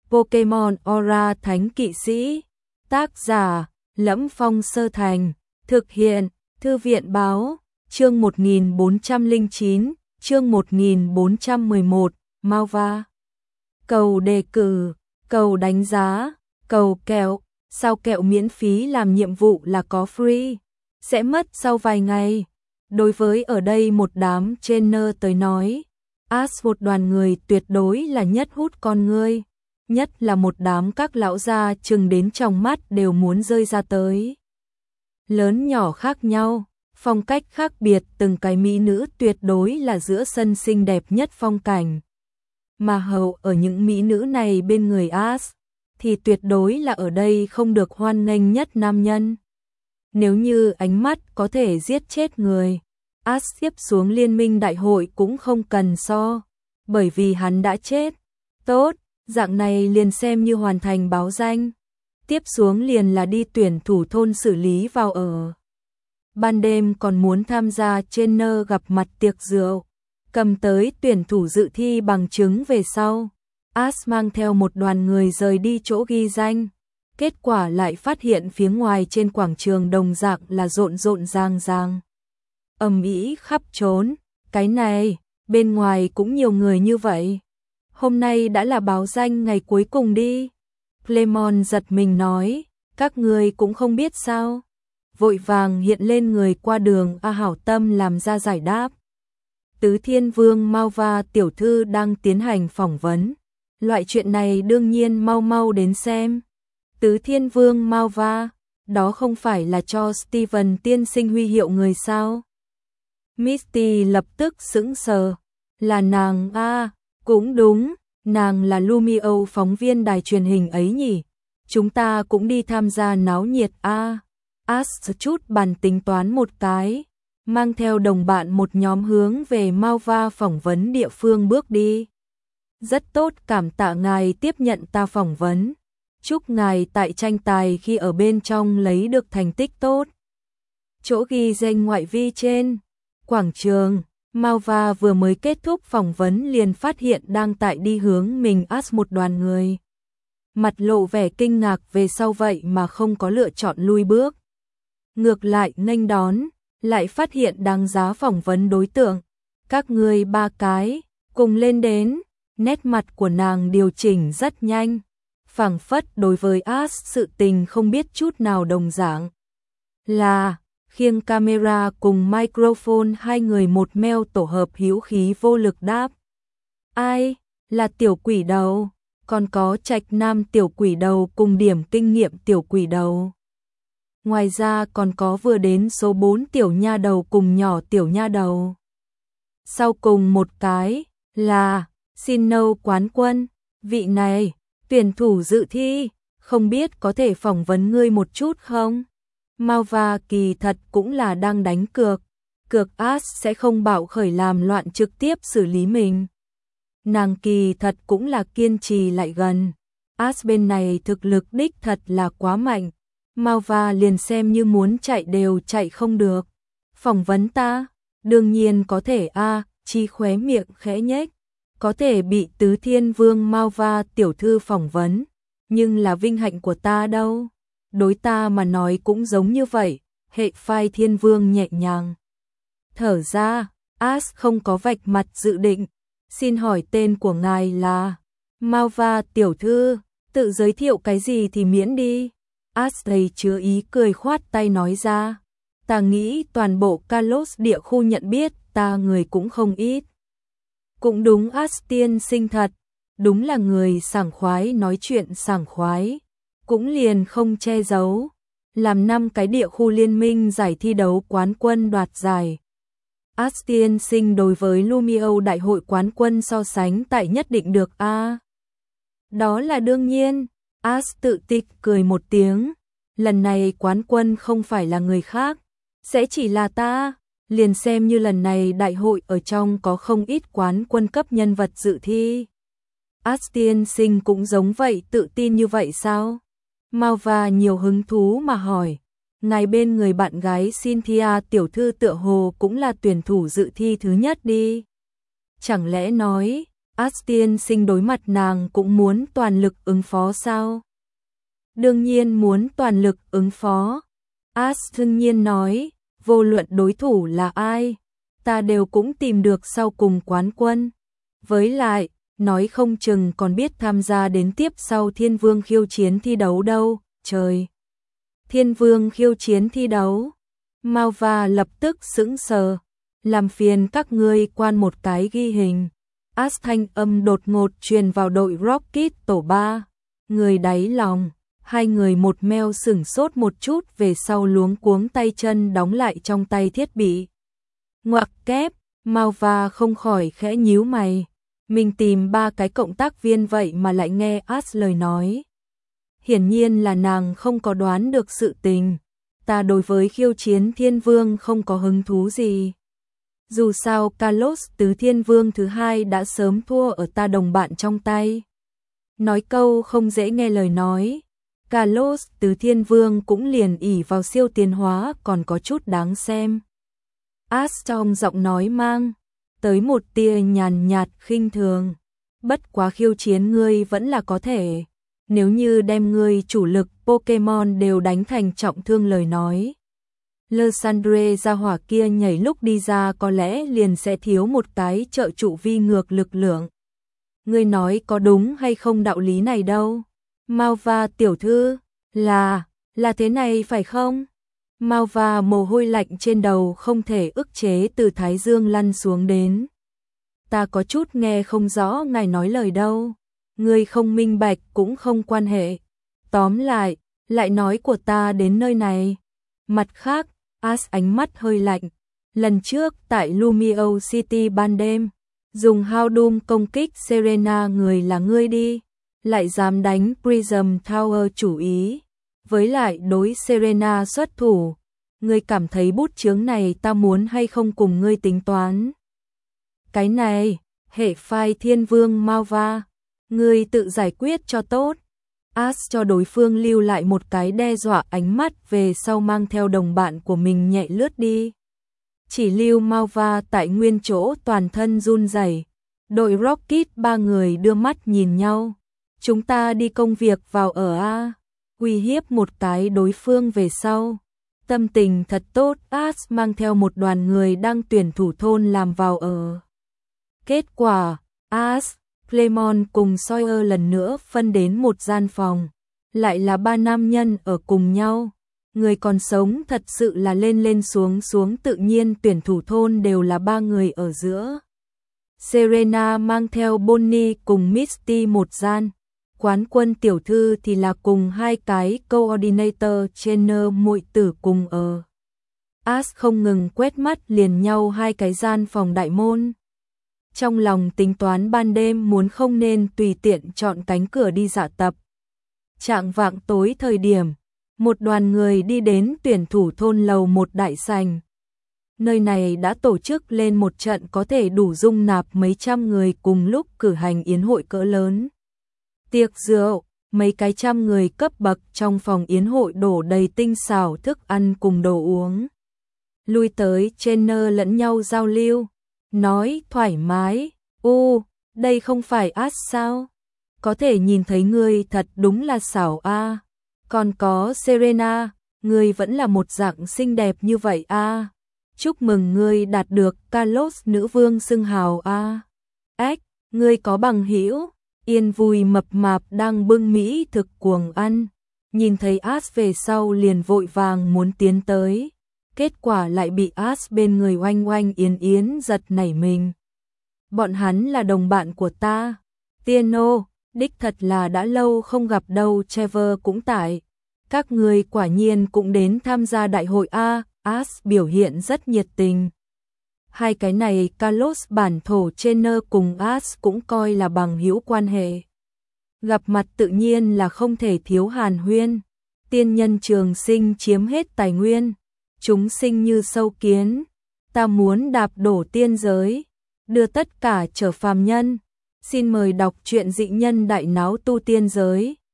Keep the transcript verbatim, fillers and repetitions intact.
Pokemon Aura Thánh Kỵ Sĩ. Tác giả: Lẫm Phong Sơ Thành. Thực hiện: Thư viện báo. Chương một nghìn bốn trăm lẻ chín, chương một nghìn bốn trăm mười một, Malva. Cầu đề cử, cầu đánh giá, cầu kẹo, sao kẹo miễn phí làm nhiệm vụ là có free, sẽ mất sau vài ngày. Đối với ở đây một đám trainer tới nói, Ash một đoàn người tuyệt đối là nhất hút con ngươi, nhất là một đám các lão gia chừng đến trong mắt đều muốn rơi ra tới. Lớn nhỏ khác nhau, phong cách khác biệt, từng cái mỹ nữ tuyệt đối là giữa sân xinh đẹp nhất phong cảnh. Mà hầu ở những mỹ nữ này bên người Ash, thì tuyệt đối là ở đây không được hoan nghênh nhất nam nhân. Nếu như ánh mắt có thể giết chết người, Ash tiếp xuống liên minh đại hội cũng không cần so, bởi vì hắn đã chết. Tốt, dạng này liền xem như hoàn thành báo danh. Tiếp xuống liền là đi tuyển thủ thôn xử lý vào ở. Ban đêm còn muốn tham gia trainer gặp mặt tiệc rượu, cầm tới tuyển thủ dự thi bằng chứng về sau. Ash mang theo một đoàn người rời đi chỗ ghi danh. Kết quả lại phát hiện phía ngoài trên quảng trường đồng dạng là rộn rộn ràng ràng, ầm ĩ khắp trốn. Cái này, bên ngoài cũng nhiều người như vậy. Hôm nay đã là báo danh ngày cuối cùng đi. Clemon giật mình nói, các người cũng không biết sao. Vội vàng hiện lên người qua đường A hảo tâm làm ra giải đáp. Tứ Thiên Vương Malva tiểu thư đang tiến hành phỏng vấn. Loại chuyện này đương nhiên mau mau đến xem. Tứ Thiên Vương Malva, đó không phải là cho Steven tiên sinh huy hiệu người sao? Misty lập tức sững sờ. Là nàng a, cũng đúng, nàng là Lumio phóng viên đài truyền hình ấy nhỉ. Chúng ta cũng đi tham gia náo nhiệt a. Ash chút bàn tính toán một cái, mang theo đồng bạn một nhóm hướng về Malva phỏng vấn địa phương bước đi. Rất tốt, cảm tạ ngài tiếp nhận ta phỏng vấn. Chúc ngài tại tranh tài khi ở bên trong lấy được thành tích tốt. Chỗ ghi danh ngoại vi trên quảng trường, Malva vừa mới kết thúc phỏng vấn liền phát hiện đang tại đi hướng mình Ash một đoàn người. Mặt lộ vẻ kinh ngạc về sau vậy mà không có lựa chọn lui bước. Ngược lại nghênh đón, lại phát hiện đáng giá phỏng vấn đối tượng. Các người ba cái, cùng lên đến. Nét mặt của nàng điều chỉnh rất nhanh, phảng phất đối với Ash sự tình không biết chút nào đồng dạng. Là, khiêng camera cùng microphone hai người một meo tổ hợp hữu khí vô lực đáp. Ai, là tiểu quỷ đầu, còn có Trạch Nam tiểu quỷ đầu cùng điểm kinh nghiệm tiểu quỷ đầu. Ngoài ra còn có vừa đến số bốn tiểu nha đầu cùng nhỏ tiểu nha đầu. Sau cùng một cái, là xin nâu quán quân, vị này, tuyển thủ dự thi, không biết có thể phỏng vấn ngươi một chút không? Malva kỳ thật cũng là đang đánh cược, cược Ash sẽ không bạo khởi làm loạn trực tiếp xử lý mình. Nàng kỳ thật cũng là kiên trì lại gần, Ash bên này thực lực đích thật là quá mạnh, Malva liền xem như muốn chạy đều chạy không được. Phỏng vấn ta, đương nhiên có thể a, à, Chi khóe miệng khẽ nhếch. Có thể bị Tứ Thiên Vương Malva tiểu thư phỏng vấn, nhưng là vinh hạnh của ta đâu. Đối ta mà nói cũng giống như vậy, hệ phai Thiên Vương nhẹ nhàng thở ra. Ash không có vạch mặt dự định. Xin hỏi tên của ngài là? Malva tiểu thư, tự giới thiệu cái gì thì miễn đi. Ash đầy chứa ý cười khoát tay nói ra. Ta nghĩ toàn bộ Kalos địa khu nhận biết ta người cũng không ít. Cũng đúng, Ash tiên sinh thật, đúng là người sảng khoái, nói chuyện sảng khoái, cũng liền không che giấu, làm năm cái địa khu liên minh giải thi đấu quán quân đoạt giải. Ash tiên sinh đối với Lumio đại hội quán quân so sánh tại nhất định được a. À, đó là đương nhiên, Ash tự tịch cười một tiếng, lần này quán quân không phải là người khác, sẽ chỉ là ta. Liền xem như lần này đại hội ở trong có không ít quán quân cấp nhân vật dự thi. Ash tiên sinh cũng giống vậy, tự tin như vậy sao? Malva nhiều hứng thú mà hỏi. Ngài bên người bạn gái Cynthia tiểu thư tựa hồ cũng là tuyển thủ dự thi thứ nhất đi. Chẳng lẽ nói, As tiên sinh đối mặt nàng cũng muốn toàn lực ứng phó sao? Đương nhiên muốn toàn lực ứng phó. As thương nhiên nói, vô luận đối thủ là ai, ta đều cũng tìm được sau cùng quán quân. Với lại, nói không chừng còn biết tham gia đến tiếp sau Thiên Vương khiêu chiến thi đấu đâu, trời. Thiên Vương khiêu chiến thi đấu. Malva lập tức sững sờ, làm phiền các ngươi quan một cái ghi hình. As thanh âm đột ngột truyền vào đội Rocket tổ ba, người đáy lòng, hai người một meo sửng sốt một chút về sau luống cuống tay chân đóng lại trong tay thiết bị. Ngoặc kép, Malva không khỏi khẽ nhíu mày, mình tìm ba cái cộng tác viên vậy mà lại nghe As lời nói. Hiển nhiên là nàng không có đoán được sự tình, ta đối với khiêu chiến Thiên Vương không có hứng thú gì. Dù sao Carlos tứ Thiên Vương thứ hai đã sớm thua ở ta đồng bạn trong tay. Nói câu không dễ nghe lời nói, Carlos tứ Thiên Vương cũng liền ỷ vào siêu tiến hóa còn có chút đáng xem. As trong giọng nói mang tới một tia nhàn nhạt khinh thường. Bất quá khiêu chiến ngươi vẫn là có thể, nếu như đem ngươi chủ lực Pokemon đều đánh thành trọng thương lời nói. Lysandre ra hỏa kia nhảy lúc đi ra có lẽ liền sẽ thiếu một cái trợ trụ vi ngược lực lượng. Ngươi nói có đúng hay không đạo lý này đâu. Malva tiểu thư, là, là thế này phải không? Malva mồ hôi lạnh trên đầu không thể ức chế từ thái dương lăn xuống đến. Ta có chút nghe không rõ ngài nói lời đâu. Ngươi không minh bạch cũng không quan hệ. Tóm lại, lại nói của ta đến nơi này. Mặt khác, As ánh mắt hơi lạnh. Lần trước tại Lumio City ban đêm, dùng Houndoom công kích Serena người là ngươi đi, lại dám đánh Prism Tower chủ ý, với lại đối Serena xuất thủ. Ngươi cảm thấy bút chướng này ta muốn hay không cùng ngươi tính toán? Cái này, hệ phai Thiên Vương Malva, ngươi tự giải quyết cho tốt. As cho đối phương lưu lại một cái đe dọa ánh mắt về sau mang theo đồng bạn của mình nhẹ lướt đi. Chỉ lưu Malva tại nguyên chỗ toàn thân run rẩy. Đội Rocket ba người đưa mắt nhìn nhau. Chúng ta đi công việc vào ở A. Uy hiếp một cái đối phương về sau. Tâm tình thật tốt, As mang theo một đoàn người đang tuyển thủ thôn làm vào ở. Kết quả, As, Clemon cùng Sawyer lần nữa phân đến một gian phòng. Lại là ba nam nhân ở cùng nhau. Người còn sống thật sự là lên lên xuống xuống, tự nhiên tuyển thủ thôn đều là ba người ở giữa. Serena mang theo Bonnie cùng Misty một gian. Quán quân tiểu thư thì là cùng hai cái coordinator trainer muội tử cùng ở. As không ngừng quét mắt liền nhau hai cái gian phòng đại môn. Trong lòng tính toán ban đêm muốn không nên tùy tiện chọn cánh cửa đi dạ tập. Chạng vạng tối thời điểm, một đoàn người đi đến tuyển thủ thôn lầu một đại sảnh. Nơi này đã tổ chức lên một trận có thể đủ dung nạp mấy trăm người cùng lúc cử hành yến hội cỡ lớn. Tiệc rượu, mấy cái trăm người cấp bậc trong phòng yến hội đổ đầy tinh xảo thức ăn cùng đồ uống. Lui tới trainer lẫn nhau giao lưu, nói thoải mái, u, đây không phải As sao? Có thể nhìn thấy ngươi thật đúng là xảo a. Còn có Serena, ngươi vẫn là một dạng xinh đẹp như vậy a. Chúc mừng ngươi đạt được Carlos nữ vương xưng hào a. Ếch, ngươi có bằng hữu? Yên vui mập mạp đang bưng mỹ thực cuồng ăn, nhìn thấy As về sau liền vội vàng muốn tiến tới, kết quả lại bị As bên người oanh oanh yến yến giật nảy mình. Bọn hắn là đồng bạn của ta. Tieno, đích thật là đã lâu không gặp đâu. Trevor cũng tại. Các người quả nhiên cũng đến tham gia đại hội A. As biểu hiện rất nhiệt tình. Hai cái này Carlos bản thổ trainer cùng As cũng coi là bằng hữu quan hệ. Gặp mặt tự nhiên là không thể thiếu hàn huyên. Tiên nhân trường sinh chiếm hết tài nguyên. Chúng sinh như sâu kiến. Ta muốn đạp đổ tiên giới. Đưa tất cả trở phàm nhân. Xin mời đọc truyện dị nhân đại náo tu tiên giới.